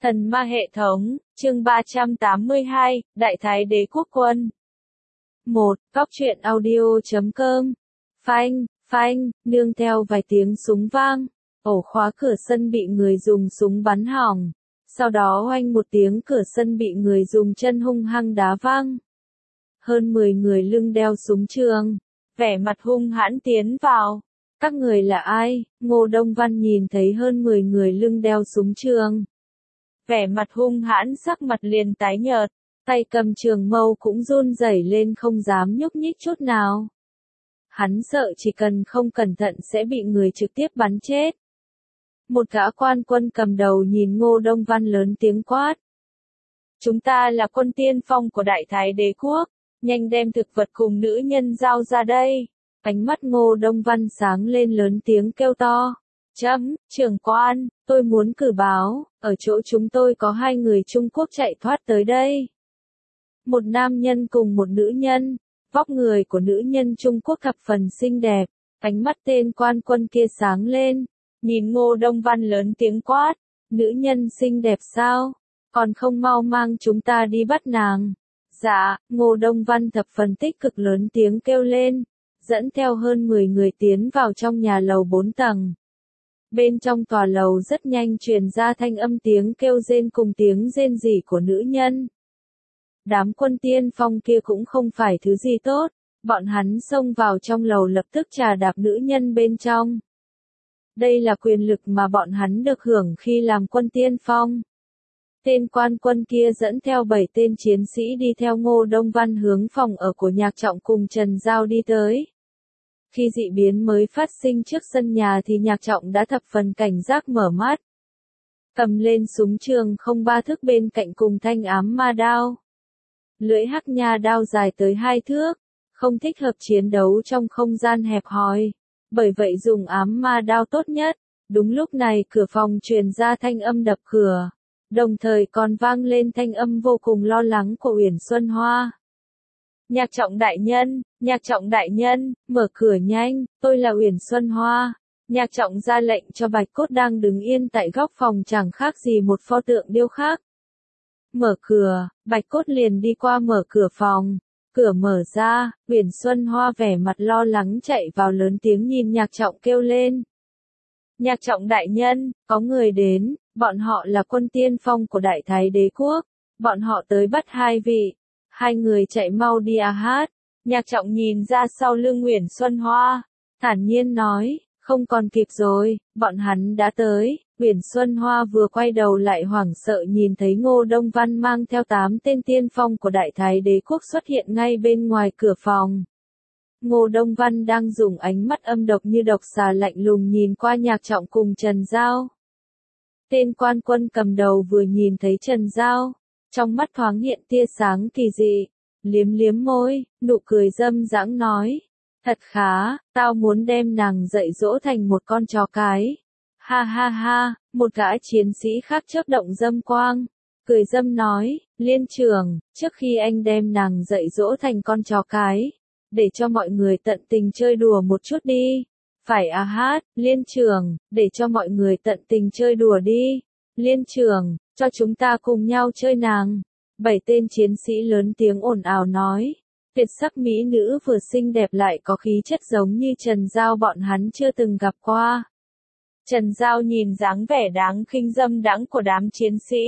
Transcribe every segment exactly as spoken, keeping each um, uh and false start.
Thần ma hệ thống, chương ba trăm tám mươi hai, Đại Thái Đế Quốc Quân. một. Góc truyện audio chấm com. Phanh, phanh, nương theo vài tiếng súng vang, ổ khóa cửa sân bị người dùng súng bắn hỏng. Sau đó oanh một tiếng cửa sân bị người dùng chân hung hăng đá văng. Hơn mười người lưng đeo súng trường, vẻ mặt hung hãn tiến vào. Các người là ai? Ngô Đông Văn nhìn thấy hơn mười người lưng đeo súng trường. Vẻ mặt hung hãn, sắc mặt liền tái nhợt, tay cầm trường mâu cũng run rẩy lên, không dám nhúc nhích chút nào. Hắn sợ chỉ cần không cẩn thận sẽ bị người trực tiếp bắn chết. Một gã quan quân cầm đầu nhìn Ngô Đông Văn lớn tiếng quát. Chúng ta là quân tiên phong của Đại Thái Đế Quốc, nhanh đem thực vật cùng nữ nhân giao ra đây. Ánh mắt Ngô Đông Văn sáng lên, lớn tiếng kêu to. Chấm, trưởng quan, tôi muốn cử báo, ở chỗ chúng tôi có hai người Trung Quốc chạy thoát tới đây. Một nam nhân cùng một nữ nhân, vóc người của nữ nhân Trung Quốc thập phần xinh đẹp, ánh mắt tên quan quân kia sáng lên, nhìn Ngô Đông Văn lớn tiếng quát, nữ nhân xinh đẹp sao, còn không mau mang chúng ta đi bắt nàng. Dạ, Ngô Đông Văn thập phần tích cực lớn tiếng kêu lên, dẫn theo hơn mười người tiến vào trong nhà lầu bốn tầng. Bên trong tòa lầu rất nhanh truyền ra thanh âm tiếng kêu rên cùng tiếng rên rỉ của nữ nhân. Đám quân tiên phong kia cũng không phải thứ gì tốt, bọn hắn xông vào trong lầu lập tức trà đạp nữ nhân bên trong. Đây là quyền lực mà bọn hắn được hưởng khi làm quân tiên phong. Tên quan quân kia dẫn theo bảy tên chiến sĩ đi theo Ngô Đông Văn hướng phòng ở của Nhạc Trọng cùng Trần Giao đi tới. Khi dị biến mới phát sinh trước sân nhà thì Nhạc Trọng đã thập phần cảnh giác mở mắt. Cầm lên súng trường không ba thước bên cạnh cùng thanh ám ma đao. Lưỡi hắc nha đao dài tới hai thước, không thích hợp chiến đấu trong không gian hẹp hòi. Bởi vậy dùng ám ma đao tốt nhất. Đúng lúc này cửa phòng truyền ra thanh âm đập cửa. Đồng thời còn vang lên thanh âm vô cùng lo lắng của Uyển Xuân Hoa. Nhạc Trọng đại nhân, Nhạc Trọng đại nhân, mở cửa nhanh, tôi là Uyển Xuân Hoa. Nhạc Trọng ra lệnh cho Bạch Cốt đang đứng yên tại góc phòng chẳng khác gì một pho tượng điêu khắc. Mở cửa, Bạch Cốt liền đi qua mở cửa phòng. Cửa mở ra, Uyển Xuân Hoa vẻ mặt lo lắng chạy vào lớn tiếng nhìn Nhạc Trọng kêu lên. Nhạc Trọng đại nhân, có người đến, bọn họ là quân tiên phong của Đại Thái Đế Quốc. Bọn họ tới bắt hai vị. Hai người chạy mau đi à hát. Nhạc Trọng nhìn ra sau lưng Uyển Xuân Hoa, thản nhiên nói, không còn kịp rồi, bọn hắn đã tới. Uyển Xuân Hoa vừa quay đầu lại hoảng sợ nhìn thấy Ngô Đông Văn mang theo tám tên tiên phong của Đại Thái Đế Quốc xuất hiện ngay bên ngoài cửa phòng. Ngô Đông Văn đang dùng ánh mắt âm độc như độc xà lạnh lùng nhìn qua Nhạc Trọng cùng Trần Giao. Tên quan quân cầm đầu vừa nhìn thấy Trần Giao, trong mắt thoáng hiện tia sáng kỳ dị, liếm liếm môi, nụ cười dâm dãng nói, thật khá, tao muốn đem nàng dạy dỗ thành một con chó cái. Ha ha ha, một gã chiến sĩ khác chớp động dâm quang, cười dâm nói, Liên trưởng, trước khi anh đem nàng dạy dỗ thành con chó cái, để cho mọi người tận tình chơi đùa một chút đi. Phải à hát, Liên trưởng, để cho mọi người tận tình chơi đùa đi. Liên trưởng, cho chúng ta cùng nhau chơi nàng. Bảy tên chiến sĩ lớn tiếng ồn ào nói. Tuyệt sắc mỹ nữ vừa xinh đẹp lại có khí chất giống như Trần Giao bọn hắn chưa từng gặp qua. Trần Giao nhìn dáng vẻ đáng khinh dâm đãng của đám chiến sĩ.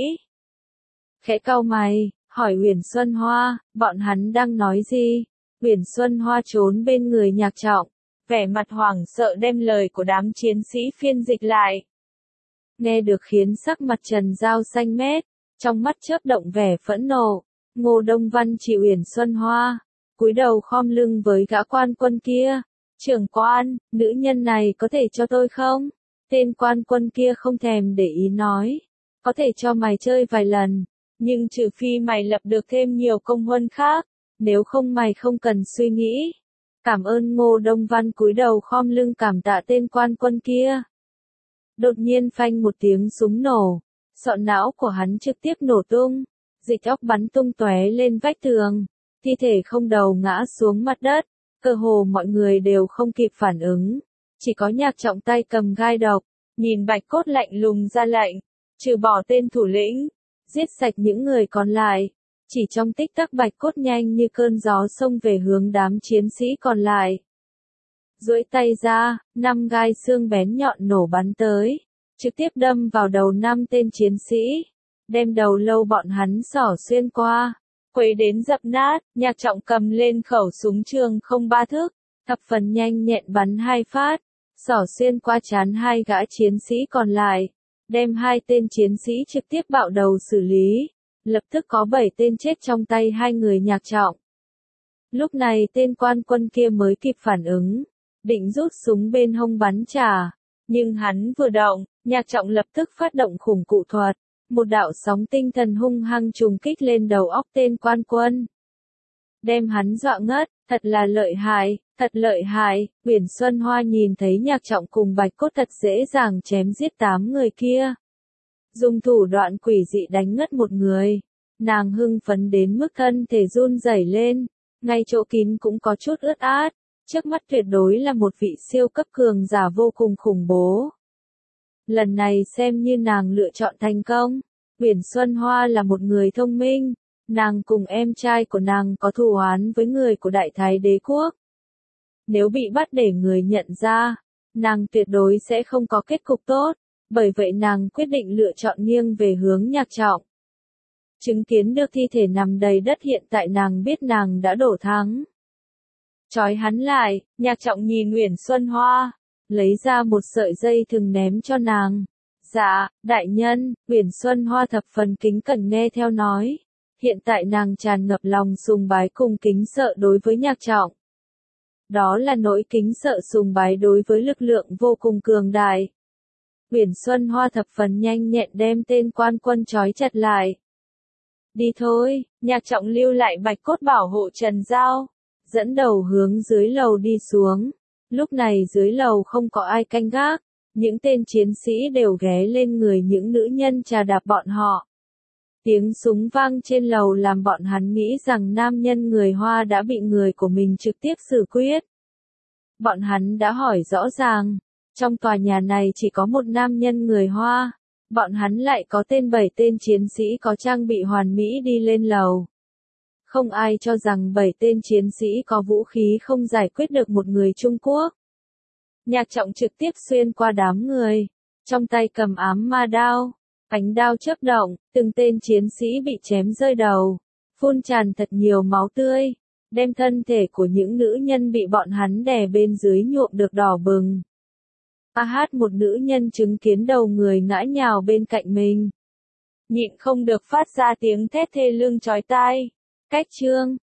Khẽ cau mày, hỏi Uyển Xuân Hoa, bọn hắn đang nói gì? Uyển Xuân Hoa trốn bên người Nhạc Trọng, vẻ mặt hoảng sợ đem lời của đám chiến sĩ phiên dịch lại. Nghe được khiến sắc mặt Trần Giao xanh mét, trong mắt chớp động vẻ phẫn nộ. Ngô Đông Văn chỉ Uyển Xuân Hoa, cúi đầu khom lưng với gã quan quân kia. Trưởng quan, nữ nhân này có thể cho tôi không? Tên quan quân kia không thèm để ý nói. Có thể cho mày chơi vài lần, nhưng trừ phi mày lập được thêm nhiều công huân khác, nếu không mày không cần suy nghĩ. Cảm ơn. Ngô Đông Văn cúi đầu khom lưng cảm tạ tên quan quân kia. Đột nhiên phanh một tiếng súng nổ, sọ não của hắn trực tiếp nổ tung, dịch óc bắn tung tóe lên vách tường, thi thể không đầu ngã xuống mặt đất, cơ hồ mọi người đều không kịp phản ứng, chỉ có Nhạc Trọng tay cầm gai độc, nhìn Bạch Cốt lạnh lùng ra lệnh, trừ bỏ tên thủ lĩnh, giết sạch những người còn lại. Chỉ trong tích tắc bạch cốt nhanh như cơn gió xông về hướng đám chiến sĩ còn lại. Duỗi tay ra, năm gai xương bén nhọn nổ bắn tới, trực tiếp đâm vào đầu năm tên chiến sĩ, đem đầu lâu bọn hắn xỏ xuyên qua, quấy đến dập nát. Nhạc Trọng cầm lên khẩu súng trường không ba thước, thập phần nhanh nhẹn bắn hai phát, xỏ xuyên qua trán hai gã chiến sĩ còn lại, đem hai tên chiến sĩ trực tiếp bạo đầu xử lý. Lập tức có bảy tên chết trong tay hai người Nhạc Trọng. Lúc này tên quan quân kia mới kịp phản ứng, định rút súng bên hông bắn trả, nhưng hắn vừa động, Nhạc Trọng lập tức phát động khủng cụ thuật, một đạo sóng tinh thần hung hăng trùng kích lên đầu óc tên quan quân, đem hắn dọa ngất. Thật là lợi hại, thật lợi hại. Uyển Xuân Hoa nhìn thấy Nhạc Trọng cùng Bạch Cốt thật dễ dàng chém giết tám người kia, dùng thủ đoạn quỷ dị đánh ngất một người, nàng hưng phấn đến mức thân thể run rẩy lên, ngay chỗ kín cũng có chút ướt át. Trước mắt tuyệt đối là một vị siêu cấp cường giả vô cùng khủng bố. Lần này xem như nàng lựa chọn thành công. Uyển Xuân Hoa là một người thông minh, nàng cùng em trai của nàng có thù oán với người của Đại Thái Đế Quốc. Nếu bị bắt để người nhận ra, nàng tuyệt đối sẽ không có kết cục tốt, bởi vậy nàng quyết định lựa chọn nghiêng về hướng Nhạc Trọng. Chứng kiến được thi thể nằm đầy đất hiện tại nàng biết nàng đã đổ thắng. Trói hắn lại, Nhạc Trọng nhìn Uyển Xuân Hoa, lấy ra một sợi dây thừng ném cho nàng. Dạ, đại nhân. Uyển Xuân Hoa thập phần kính cẩn nghe theo nói. Hiện tại nàng tràn ngập lòng sùng bái cùng kính sợ đối với Nhạc Trọng. Đó là nỗi kính sợ sùng bái đối với lực lượng vô cùng cường đại. Uyển Xuân Hoa thập phần nhanh nhẹn đem tên quan quân trói chặt lại. Đi thôi. Nhạc Trọng lưu lại Bạch Cốt bảo hộ Trần Giao, dẫn đầu hướng dưới lầu đi xuống. Lúc này dưới lầu không có ai canh gác, những tên chiến sĩ đều ghé lên người những nữ nhân trà đạp bọn họ. Tiếng súng vang trên lầu làm bọn hắn nghĩ rằng nam nhân người Hoa đã bị người của mình trực tiếp xử quyết. Bọn hắn đã hỏi rõ ràng, trong tòa nhà này chỉ có một nam nhân người Hoa, bọn hắn lại có tên bảy tên chiến sĩ có trang bị hoàn mỹ đi lên lầu. Không ai cho rằng bảy tên chiến sĩ có vũ khí không giải quyết được một người Trung Quốc. Nhạc Trọng trực tiếp xuyên qua đám người, trong tay cầm ám ma đao, ánh đao chớp động, từng tên chiến sĩ bị chém rơi đầu, phun tràn thật nhiều máu tươi, đem thân thể của những nữ nhân bị bọn hắn đè bên dưới nhuộm được đỏ bừng. A hát một nữ nhân chứng kiến đầu người ngã nhào bên cạnh mình, nhịn không được phát ra tiếng thét thê lương chói tai. Cách chương